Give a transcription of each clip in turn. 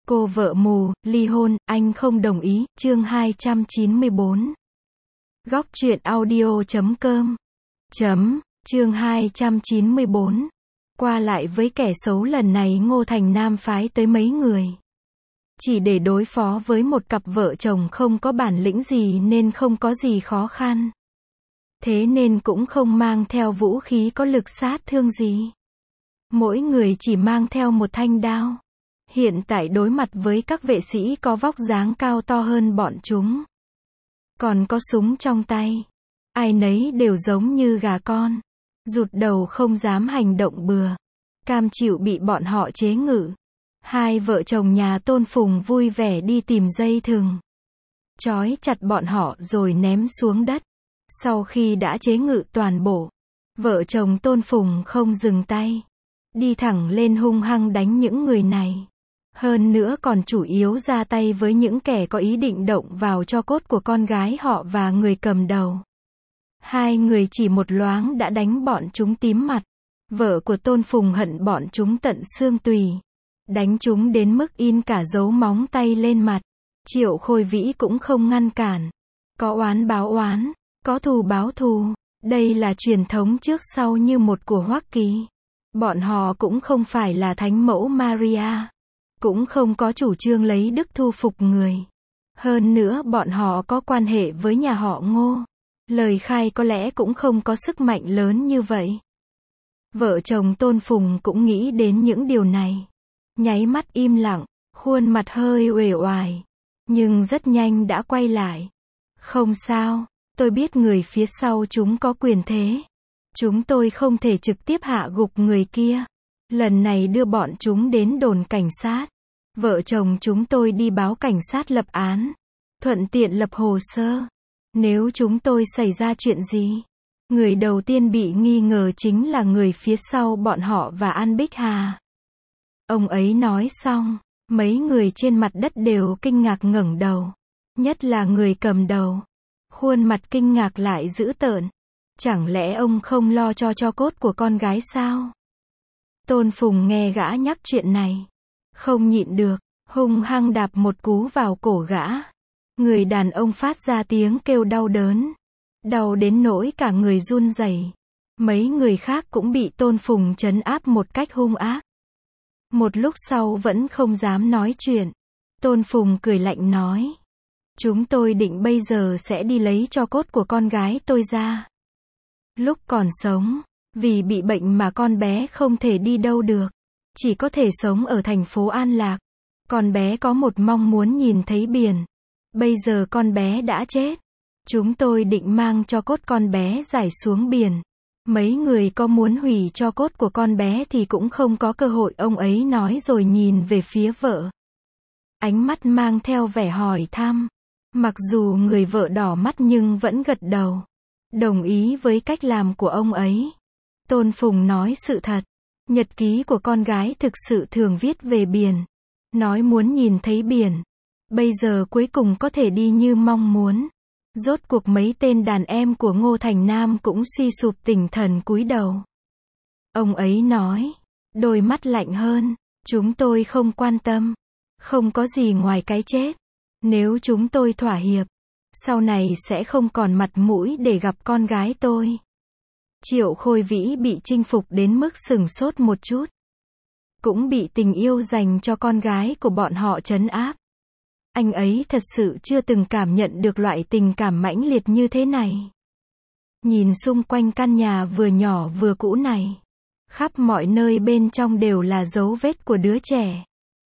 Cô vợ mù, ly hôn, anh không đồng ý, chương 294. Góc truyện audio.com Chương 294. Qua lại với kẻ xấu lần này Ngô Thành Nam phái tới mấy người. Chỉ để đối phó với một cặp vợ chồng không có bản lĩnh gì nên không có gì khó khăn. Thế nên cũng không mang theo vũ khí có lực sát thương gì. Mỗi người chỉ mang theo một thanh đao. Hiện tại đối mặt với các vệ sĩ có vóc dáng cao to hơn bọn chúng. Còn có súng trong tay. Ai nấy đều giống như gà con. Rụt đầu không dám hành động bừa. Cam chịu bị bọn họ chế ngự. Hai vợ chồng nhà Tôn Phùng vui vẻ đi tìm dây thừng. Trói chặt bọn họ rồi ném xuống đất. Sau khi đã chế ngự toàn bộ, vợ chồng Tôn Phùng không dừng tay. Đi thẳng lên hung hăng đánh những người này. Hơn nữa còn chủ yếu ra tay với những kẻ có ý định động vào tro cốt của con gái họ và người cầm đầu. Hai người chỉ một loáng đã đánh bọn chúng tím mặt. Vợ của Tôn Phùng hận bọn chúng tận xương tùy. Đánh chúng đến mức in cả dấu móng tay lên mặt. Triệu Khôi Vĩ cũng không ngăn cản. Có oán báo oán, có thù báo thù. Đây là truyền thống trước sau như một của Hoa Kỳ. Bọn họ cũng không phải là thánh mẫu Maria. Cũng không có chủ trương lấy đức thu phục người. Hơn nữa bọn họ có quan hệ với nhà họ Ngô. Lời khai có lẽ cũng không có sức mạnh lớn như vậy. Vợ chồng Tôn Phùng cũng nghĩ đến những điều này. Nháy mắt im lặng, khuôn mặt hơi uể oải. Nhưng rất nhanh đã quay lại. Không sao, tôi biết người phía sau chúng có quyền thế. Chúng tôi không thể trực tiếp hạ gục người kia. Lần này đưa bọn chúng đến đồn cảnh sát. Vợ chồng chúng tôi đi báo cảnh sát lập án. Thuận tiện lập hồ sơ. Nếu chúng tôi xảy ra chuyện gì, người đầu tiên bị nghi ngờ chính là người phía sau bọn họ và An Bích Hà. Ông ấy nói xong, mấy người trên mặt đất đều kinh ngạc ngẩng đầu. Nhất là người cầm đầu. Khuôn mặt kinh ngạc lại dữ tợn. Chẳng lẽ ông không lo cho tro cốt của con gái sao? Tôn Phùng nghe gã nhắc chuyện này. Không nhịn được, hung hăng đạp một cú vào cổ gã. Người đàn ông phát ra tiếng kêu đau đớn. Đau đến nỗi cả người run rẩy. Mấy người khác cũng bị Tôn Phùng trấn áp một cách hung ác. Một lúc sau vẫn không dám nói chuyện. Tôn Phùng cười lạnh nói. Chúng tôi định bây giờ sẽ đi lấy tro cốt của con gái tôi ra. Lúc còn sống, vì bị bệnh mà con bé không thể đi đâu được. Chỉ có thể sống ở thành phố An Lạc. Con bé có một mong muốn nhìn thấy biển. Bây giờ con bé đã chết. Chúng tôi định mang tro cốt con bé giải xuống biển. Mấy người có muốn hủy tro cốt của con bé thì cũng không có cơ hội, ông ấy nói rồi nhìn về phía vợ. Ánh mắt mang theo vẻ hỏi thăm. Mặc dù người vợ đỏ mắt nhưng vẫn gật đầu. Đồng ý với cách làm của ông ấy. Tôn Phùng nói sự thật. Nhật ký của con gái thực sự thường viết về biển. Nói muốn nhìn thấy biển. Bây giờ cuối cùng có thể đi như mong muốn. Rốt cuộc mấy tên đàn em của Ngô Thành Nam cũng suy sụp tinh thần cúi đầu. Ông ấy nói. Đôi mắt lạnh hơn. Chúng tôi không quan tâm. Không có gì ngoài cái chết. Nếu chúng tôi thỏa hiệp, sau này sẽ không còn mặt mũi để gặp con gái tôi. Triệu Khôi Vĩ bị chinh phục đến mức sửng sốt một chút. Cũng bị tình yêu dành cho con gái của bọn họ trấn áp. Anh ấy thật sự chưa từng cảm nhận được loại tình cảm mãnh liệt như thế này. Nhìn xung quanh căn nhà vừa nhỏ vừa cũ này. Khắp mọi nơi bên trong đều là dấu vết của đứa trẻ.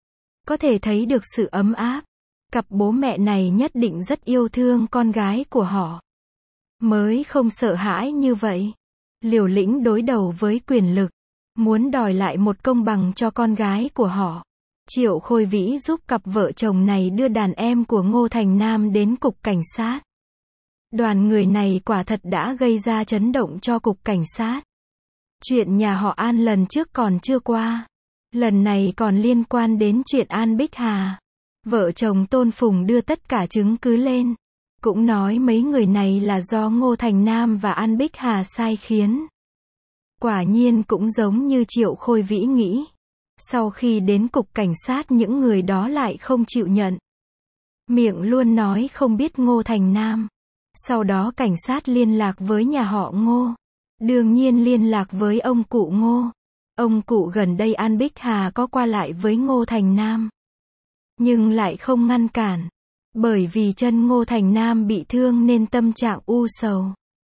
Có thể thấy được sự ấm áp. Cặp bố mẹ này nhất định rất yêu thương con gái của họ. Mới không sợ hãi như vậy. Liều lĩnh đối đầu với quyền lực. Muốn đòi lại một công bằng cho con gái của họ. Triệu Khôi Vĩ giúp cặp vợ chồng này đưa đàn em của Ngô Thành Nam đến cục cảnh sát. Đoàn người này quả thật đã gây ra chấn động cho cục cảnh sát. Chuyện nhà họ An lần trước còn chưa qua. Lần này còn liên quan đến chuyện An Bích Hà. Vợ chồng Tôn Phùng đưa tất cả chứng cứ lên. Cũng nói mấy người này là do Ngô Thành Nam và An Bích Hà sai khiến. Quả nhiên cũng giống như Triệu Khôi Vĩ nghĩ. Sau khi đến cục cảnh sát những người đó lại không chịu nhận. Miệng luôn nói không biết Ngô Thành Nam. Sau đó cảnh sát liên lạc với nhà họ Ngô. Đương nhiên liên lạc với ông cụ Ngô. Ông cụ gần đây An Bích Hà có qua lại với Ngô Thành Nam. Nhưng lại không ngăn cản. Bởi vì chân Ngô Thành Nam bị thương nên tâm trạng u sầu.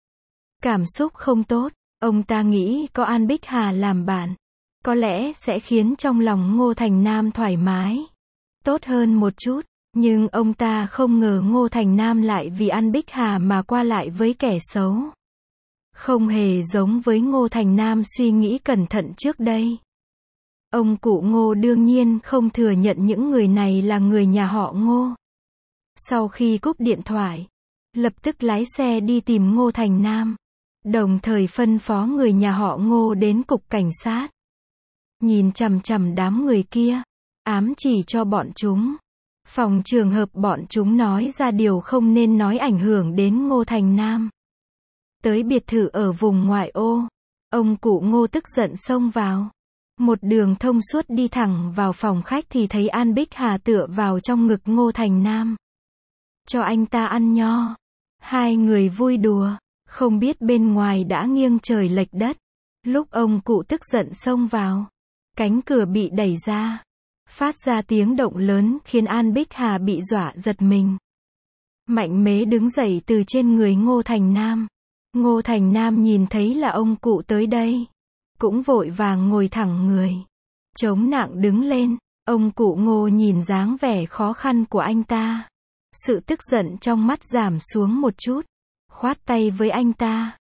Cảm xúc không tốt. Ông ta nghĩ có An Bích Hà làm bạn, có lẽ sẽ khiến trong lòng Ngô Thành Nam thoải mái, tốt hơn một chút. Nhưng ông ta không ngờ Ngô Thành Nam lại vì An Bích Hà mà qua lại với kẻ xấu. Không hề giống với Ngô Thành Nam suy nghĩ cẩn thận trước đây. Ông cụ Ngô đương nhiên không thừa nhận những người này là người nhà họ Ngô. Sau khi cúp điện thoại, lập tức lái xe đi tìm Ngô Thành Nam. Đồng thời phân phó người nhà họ Ngô đến cục cảnh sát. Nhìn chằm chằm đám người kia, ám chỉ cho bọn chúng. Phòng trường hợp bọn chúng nói ra điều không nên nói ảnh hưởng đến Ngô Thành Nam. Tới biệt thự ở vùng ngoại ô, ông cụ Ngô tức giận xông vào. Một đường thông suốt đi thẳng vào phòng khách thì thấy An Bích Hà tựa vào trong ngực Ngô Thành Nam. Cho anh ta ăn nho. Hai người vui đùa. Không biết bên ngoài đã nghiêng trời lệch đất. Lúc ông cụ tức giận xông vào, cánh cửa bị đẩy ra, phát ra tiếng động lớn khiến An Bích Hà bị dọa giật mình. Mạnh mẽ đứng dậy từ trên người Ngô Thành Nam. Ngô Thành Nam nhìn thấy là ông cụ tới đây, cũng vội vàng ngồi thẳng người, chống nặng đứng lên. Ông cụ Ngô nhìn dáng vẻ khó khăn của anh ta, sự tức giận trong mắt giảm xuống một chút. Khoát tay với anh ta.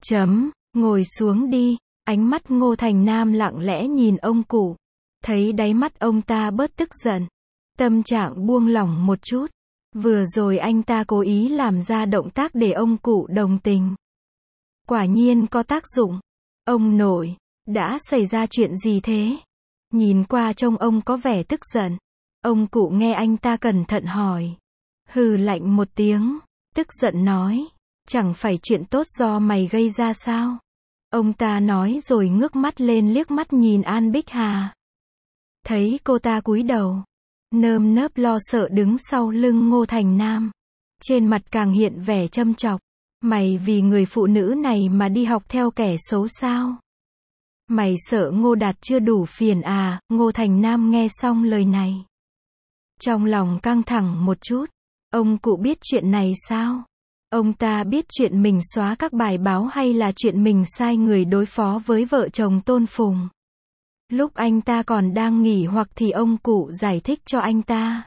Ngồi xuống đi. Ánh mắt Ngô Thành Nam lặng lẽ nhìn ông cụ. Thấy đáy mắt ông ta bớt tức giận. Tâm trạng buông lỏng một chút. Vừa rồi anh ta cố ý làm ra động tác để ông cụ đồng tình. Quả nhiên có tác dụng. Ông nội, đã xảy ra chuyện gì thế? Nhìn qua trông ông có vẻ tức giận. Ông cụ nghe anh ta cẩn thận hỏi. Hừ lạnh một tiếng. Tức giận nói. Chẳng phải chuyện tốt do mày gây ra sao? Ông ta nói rồi ngước mắt lên liếc mắt nhìn An Bích Hà. Thấy cô ta cúi đầu, nơm nớp lo sợ đứng sau lưng Ngô Thành Nam. Trên mặt càng hiện vẻ châm chọc. Mày vì người phụ nữ này mà đi học theo kẻ xấu sao? Mày sợ Ngô Đạt chưa đủ phiền à? Ngô Thành Nam nghe xong lời này, trong lòng căng thẳng một chút. Ông cụ biết chuyện này sao? Ông ta biết chuyện mình xóa các bài báo hay là chuyện mình sai người đối phó với vợ chồng Tôn Phùng? Lúc anh ta còn đang nghỉ hoặc thì ông cụ giải thích cho anh ta.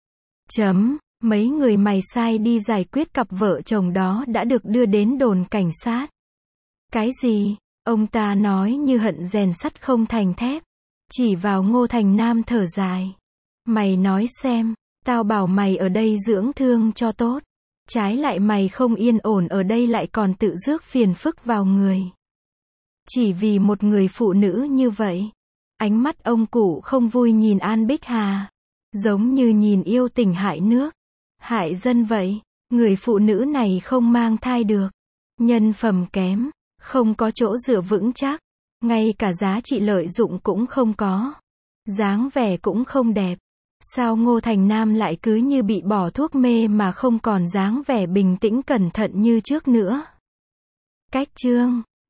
Mấy người mày sai đi giải quyết cặp vợ chồng đó đã được đưa đến đồn cảnh sát. Cái gì? Ông ta nói như hận rèn sắt không thành thép. Chỉ vào Ngô Thành Nam thở dài. Mày nói xem, tao bảo mày ở đây dưỡng thương cho tốt. Trái lại mày không yên ổn ở đây lại còn tự rước phiền phức vào người. Chỉ vì một người phụ nữ như vậy. Ánh mắt ông cụ không vui nhìn An Bích Hà. Giống như nhìn yêu tình hại nước, hại dân vậy. Người phụ nữ này không mang thai được. Nhân phẩm kém. Không có chỗ dựa vững chắc. Ngay cả giá trị lợi dụng cũng không có. Dáng vẻ cũng không đẹp. Sao Ngô Thành Nam lại cứ như bị bỏ thuốc mê mà không còn dáng vẻ bình tĩnh cẩn thận như trước nữa? Cách chương